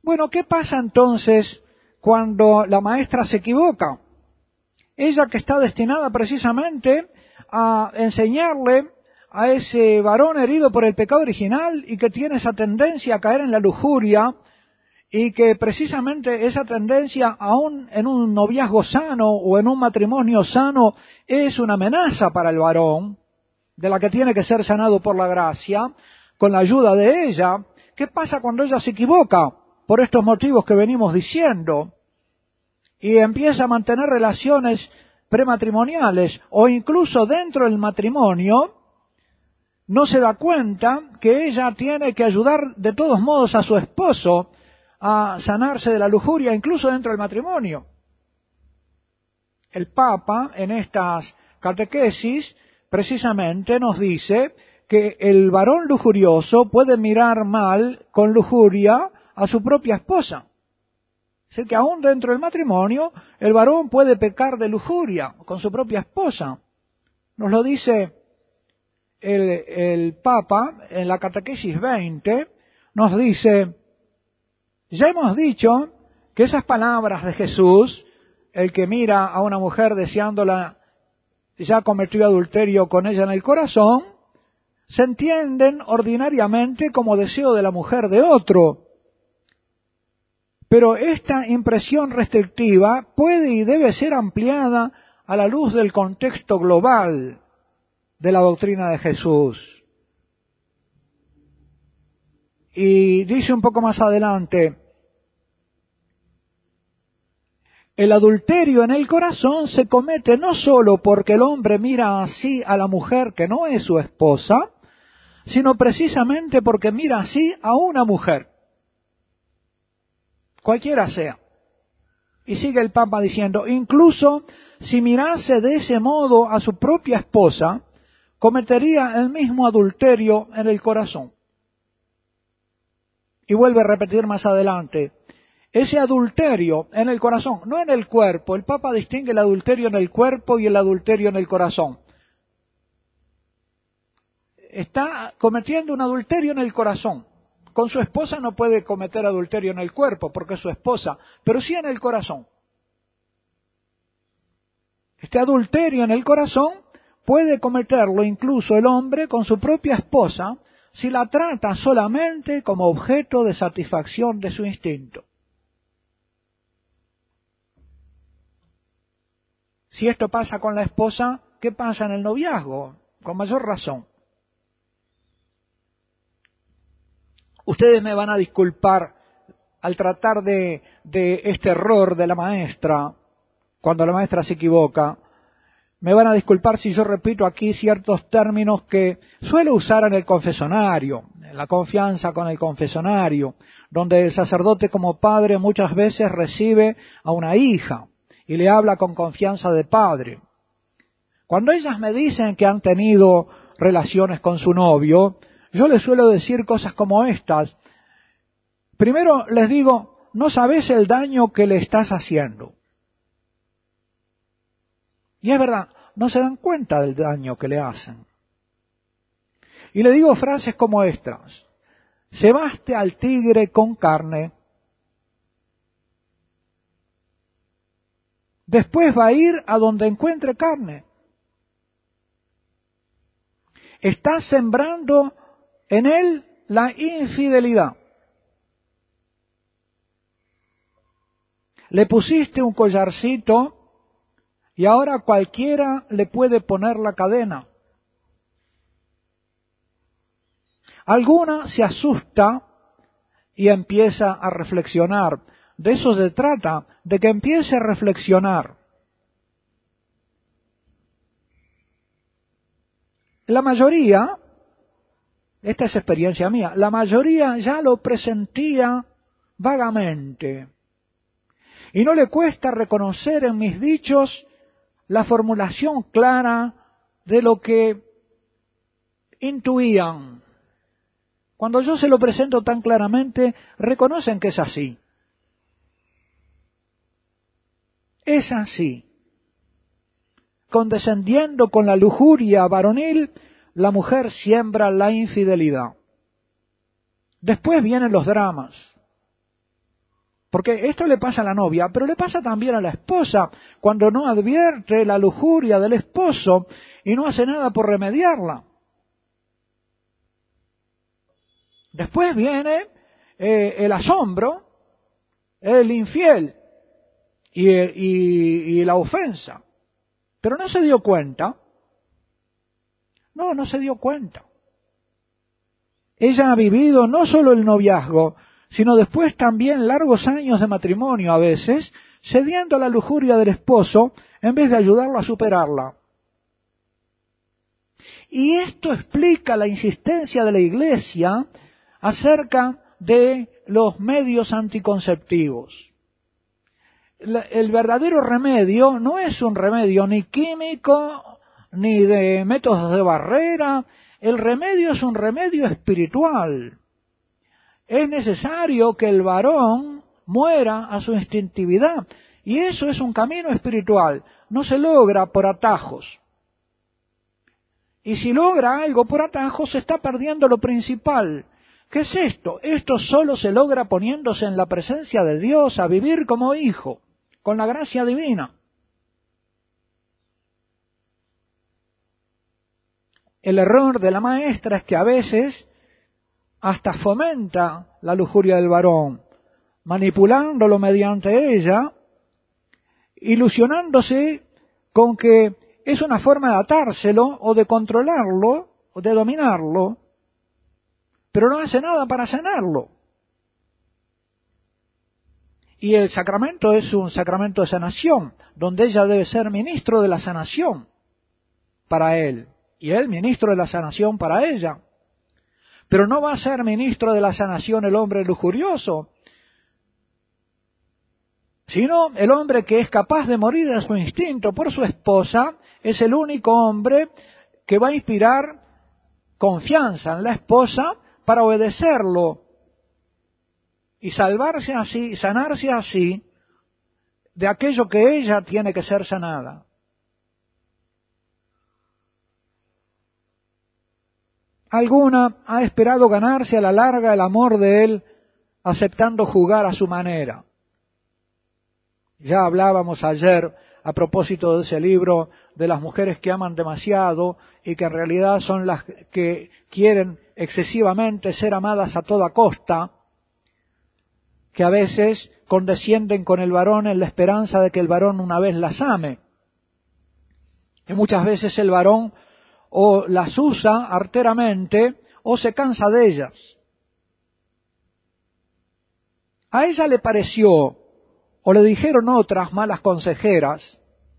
Bueno, ¿qué pasa entonces cuando la maestra se equivoca? Ella que está destinada precisamente a enseñarle a ese varón herido por el pecado original y que tiene esa tendencia a caer en la lujuria, y que precisamente esa tendencia, aún en un noviazgo sano o en un matrimonio sano, es una amenaza para el varón, de la que tiene que ser sanado por la gracia, con la ayuda de ella. ¿Qué pasa cuando ella se equivoca? Por estos motivos que venimos diciendo, y empieza a mantener relaciones prematrimoniales, o incluso dentro del matrimonio, no se da cuenta que ella tiene que ayudar de todos modos a su esposo a sanarse de la lujuria, incluso dentro del matrimonio. El Papa, en estas catequesis, precisamente nos dice que el varón lujurioso puede mirar mal, con lujuria, a su propia esposa. Así que aún dentro del matrimonio, el varón puede pecar de lujuria con su propia esposa. Nos lo dice el Papa en la catequesis 20, nos dice: ya hemos dicho que esas palabras de Jesús, el que mira a una mujer deseándola, ya cometió adulterio con ella en el corazón, se entienden ordinariamente como deseo de la mujer de otro. Pero esta impresión restrictiva puede y debe ser ampliada a la luz del contexto global de la doctrina de Jesús. Y dice un poco más adelante: el adulterio en el corazón se comete no solo porque el hombre mira así a la mujer que no es su esposa, sino precisamente porque mira así a una mujer, cualquiera sea. Y sigue el Papa diciendo: incluso si mirase de ese modo a su propia esposa, cometería el mismo adulterio en el corazón. Y vuelve a repetir más adelante: ese adulterio en el corazón, no en el cuerpo. El Papa distingue el adulterio en el cuerpo y el adulterio en el corazón. Está cometiendo un adulterio en el corazón. Con su esposa no puede cometer adulterio en el cuerpo porque es su esposa, pero sí en el corazón. Este adulterio en el corazón puede cometerlo incluso el hombre con su propia esposa si la trata solamente como objeto de satisfacción de su instinto. Si esto pasa con la esposa, ¿qué pasa en el noviazgo? Con mayor razón. Ustedes me van a disculpar al tratar de este error de la maestra, cuando la maestra se equivoca. Me van a disculpar si yo repito aquí ciertos términos que suelo usar en el confesionario, en la confianza con el confesionario, donde el sacerdote como padre muchas veces recibe a una hija y le habla con confianza de padre. Cuando ellas me dicen que han tenido relaciones con su novio, yo les suelo decir cosas como estas. Primero les digo: no sabes el daño que le estás haciendo. Y es verdad, no se dan cuenta del daño que le hacen. Y le digo frases como estas: se baste al tigre con carne, después va a ir a donde encuentre carne. Estás sembrando en él la infidelidad. Le pusiste un collarcito y ahora cualquiera le puede poner la cadena. Alguna se asusta y empieza a reflexionar. De eso se trata, de que empiece a reflexionar. La mayoría, esta es experiencia mía, la mayoría ya lo presentía vagamente. Y no le cuesta reconocer en mis dichos la formulación clara de lo que intuían. Cuando yo se lo presento tan claramente, reconocen que es así. Es así. Condescendiendo con la lujuria varonil, la mujer siembra la infidelidad. Después vienen los dramas. Porque esto le pasa a la novia, pero le pasa también a la esposa, cuando no advierte la lujuria del esposo y no hace nada por remediarla. Después viene el asombro, el infiel y la ofensa. Pero no se dio cuenta. No se dio cuenta. Ella ha vivido no solo el noviazgo, sino después también largos años de matrimonio a veces, cediendo a la lujuria del esposo en vez de ayudarlo a superarla. Y esto explica la insistencia de la Iglesia acerca de los medios anticonceptivos. El verdadero remedio no es un remedio ni químico, ni de métodos de barrera. El remedio es un remedio espiritual. Es necesario que el varón muera a su instintividad. Y eso es un camino espiritual. No se logra por atajos. Y si logra algo por atajos, se está perdiendo lo principal. ¿Qué es esto? Esto solo se logra poniéndose en la presencia de Dios, a vivir como hijo, con la gracia divina. El error de la maestra es que a veces hasta fomenta la lujuria del varón, manipulándolo mediante ella, ilusionándose con que es una forma de atárselo o de controlarlo o de dominarlo, pero no hace nada para sanarlo. Y el sacramento es un sacramento de sanación, donde ella debe ser ministro de la sanación para él, y él ministro de la sanación para ella. Pero no va a ser ministro de la sanación el hombre lujurioso, sino el hombre que es capaz de morir a su instinto por su esposa, es el único hombre que va a inspirar confianza en la esposa para obedecerlo y salvarse así, sanarse así de aquello que ella tiene que ser sanada. Alguna ha esperado ganarse a la larga el amor de él, aceptando jugar a su manera. Ya hablábamos ayer, a propósito de ese libro, de las mujeres que aman demasiado y que en realidad son las que quieren excesivamente ser amadas a toda costa, que a veces condescienden con el varón en la esperanza de que el varón una vez las ame. Y muchas veces el varón o las usa arteramente o se cansa de ellas. A ella le pareció, o le dijeron otras malas consejeras,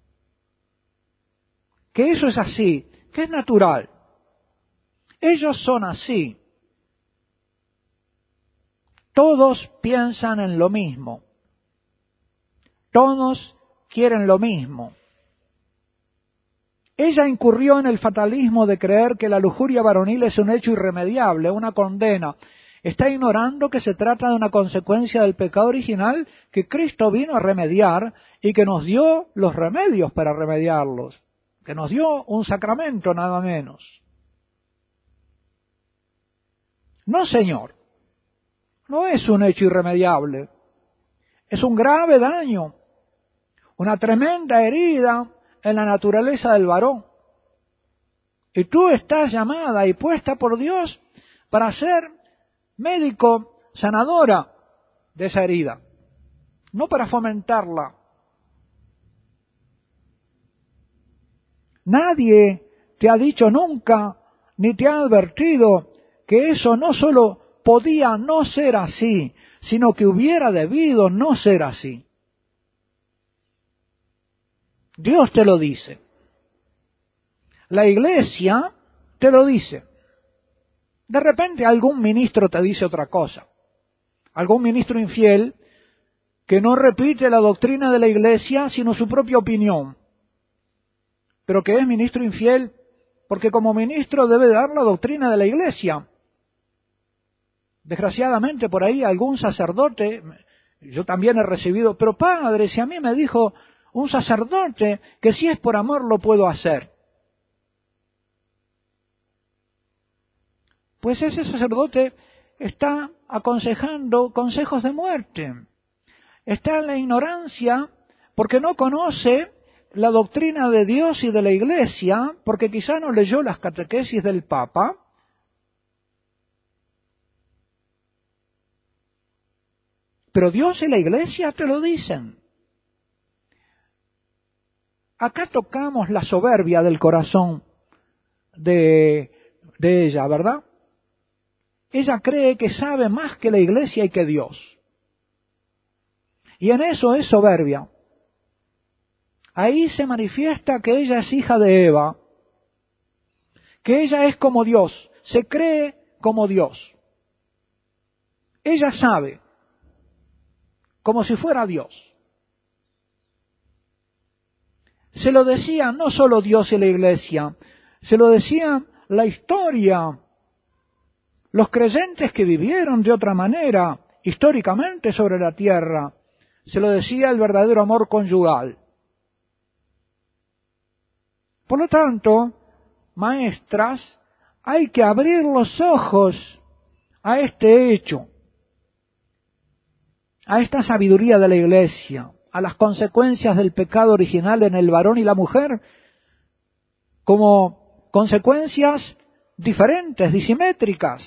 que eso es así, que es natural. Ellos son así. Todos piensan en lo mismo. Todos quieren lo mismo. Ella incurrió en el fatalismo de creer que la lujuria varonil es un hecho irremediable, una condena. Está ignorando que se trata de una consecuencia del pecado original que Cristo vino a remediar y que nos dio los remedios para remediarlos, que nos dio un sacramento nada menos. No, señor, no es un hecho irremediable, es un grave daño, una tremenda herida en la naturaleza del varón. Y tú estás llamada y puesta por Dios para ser médico, sanadora de esa herida, no para fomentarla. Nadie te ha dicho nunca, ni te ha advertido que eso no solo podía no ser así, sino que hubiera debido no ser así. Dios te lo dice. La Iglesia te lo dice. De repente algún ministro te dice otra cosa. Algún ministro infiel que no repite la doctrina de la Iglesia, sino su propia opinión. Pero que es ministro infiel porque como ministro debe dar la doctrina de la Iglesia. Desgraciadamente por ahí algún sacerdote, yo también he recibido, pero padre, si a mí me dijo un sacerdote que si es por amor lo puedo hacer. Pues ese sacerdote está aconsejando consejos de muerte. está en la ignorancia porque no conoce la doctrina de Dios y de la Iglesia, porque quizá no leyó las catequesis del Papa. Pero Dios y la Iglesia te lo dicen. Acá tocamos la soberbia del corazón de ella, ¿verdad? Ella cree que sabe más que la Iglesia y que Dios. Y en eso es soberbia. Ahí se manifiesta que ella es hija de Eva, que ella es como Dios, se cree como Dios. Ella sabe, como si fuera Dios. Se lo decía no solo Dios y la Iglesia, se lo decía la historia, los creyentes que vivieron de otra manera históricamente sobre la tierra, se lo decía el verdadero amor conyugal. Por lo tanto, maestras, hay que abrir los ojos a este hecho, a esta sabiduría de la Iglesia, a las consecuencias del pecado original en el varón y la mujer, como consecuencias diferentes, disimétricas.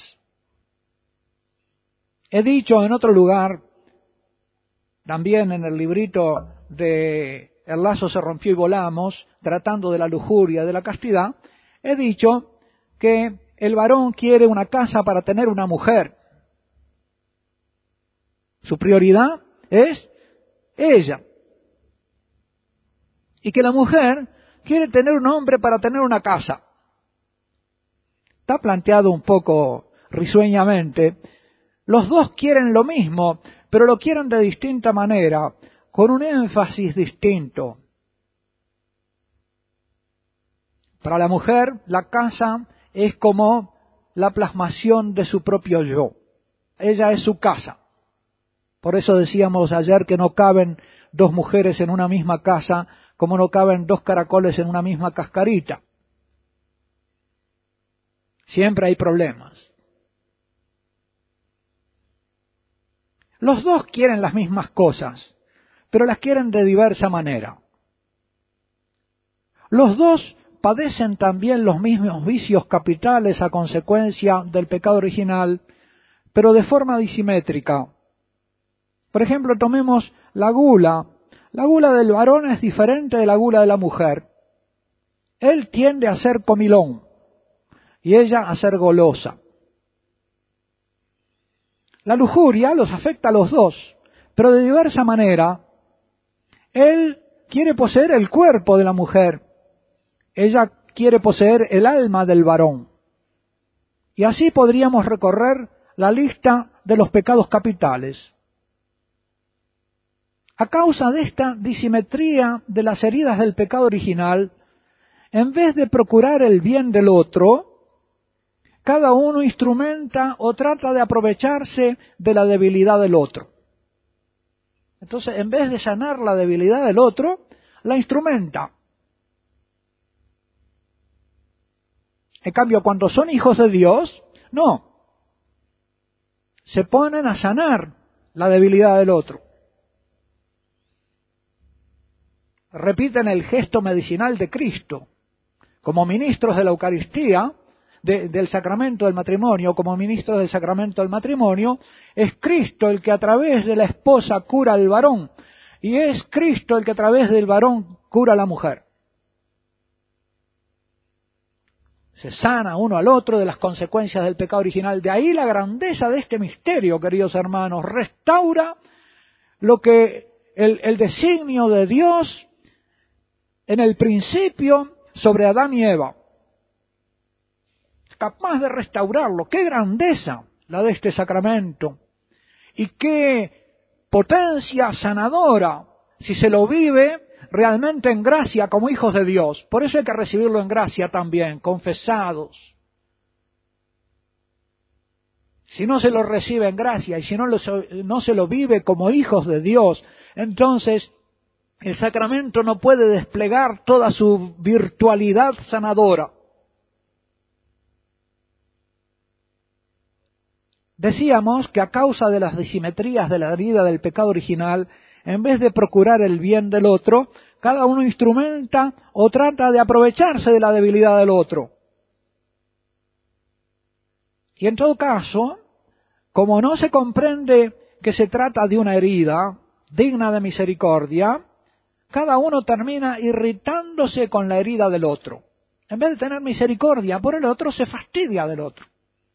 He dicho en otro lugar, también en el librito de El lazo se rompió y volamos, tratando de la lujuria, de la castidad, he dicho que el varón quiere una casa para tener una mujer. Su prioridad es ella. Y que la mujer quiere tener un hombre para tener una casa. Está planteado un poco risueñamente. Los dos quieren lo mismo, pero lo quieren de distinta manera, con un énfasis distinto. Para la mujer, la casa es como la plasmación de su propio yo. Ella es su casa. Por eso decíamos ayer que no caben dos mujeres en una misma casa, como no caben dos caracoles en una misma cascarita. Siempre hay problemas. Los dos quieren las mismas cosas, pero las quieren de diversa manera. Los dos padecen también los mismos vicios capitales a consecuencia del pecado original, pero de forma disimétrica. Por ejemplo, tomemos la gula. La gula del varón es diferente de la gula de la mujer. Él tiende a ser comilón y ella a ser golosa. La lujuria los afecta a los dos, pero de diversa manera. Él quiere poseer el cuerpo de la mujer, ella quiere poseer el alma del varón. Y así podríamos recorrer la lista de los pecados capitales. A causa de esta disimetría de las heridas del pecado original, en vez de procurar el bien del otro, cada uno instrumenta o trata de aprovecharse de la debilidad del otro. Entonces, en vez de sanar la debilidad del otro, la instrumenta. En cambio, cuando son hijos de Dios, no. Se ponen a sanar la debilidad del otro. Repiten el gesto medicinal de Cristo. Como ministros de la Eucaristía, del sacramento del matrimonio, como ministros del sacramento del matrimonio, es Cristo el que a través de la esposa cura al varón, y es Cristo el que a través del varón cura a la mujer. Se sana uno al otro de las consecuencias del pecado original. De ahí la grandeza de este misterio, queridos hermanos. Restaura lo que el designio de Dios en el principio sobre Adán y Eva. Capaz de restaurarlo. ¡Qué grandeza la de este sacramento! Y qué potencia sanadora si se lo vive realmente en gracia como hijos de Dios. Por eso hay que recibirlo en gracia también, confesados. Si no se lo recibe en gracia y si no se lo vive como hijos de Dios, entonces el sacramento no puede desplegar toda su virtualidad sanadora. Decíamos que a causa de las disimetrías de la herida del pecado original, en vez de procurar el bien del otro, cada uno instrumenta o trata de aprovecharse de la debilidad del otro. Y en todo caso, como no se comprende que se trata de una herida digna de misericordia, cada uno termina irritándose con la herida del otro. En vez de tener misericordia por el otro, se fastidia del otro.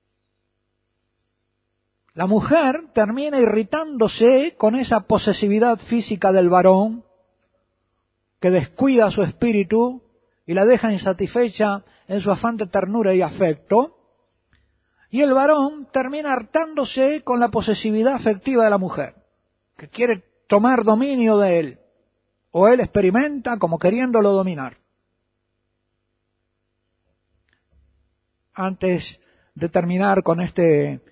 La mujer termina irritándose con esa posesividad física del varón que descuida su espíritu y la deja insatisfecha en su afán de ternura y afecto. Y el varón termina hartándose con la posesividad afectiva de la mujer, que quiere tomar dominio de él, o él experimenta como queriéndolo dominar. Antes de terminar con este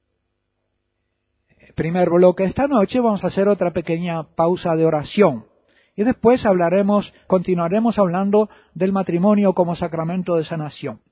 primer bloque esta noche, vamos a hacer otra pequeña pausa de oración. Y después continuaremos hablando del matrimonio como sacramento de sanación.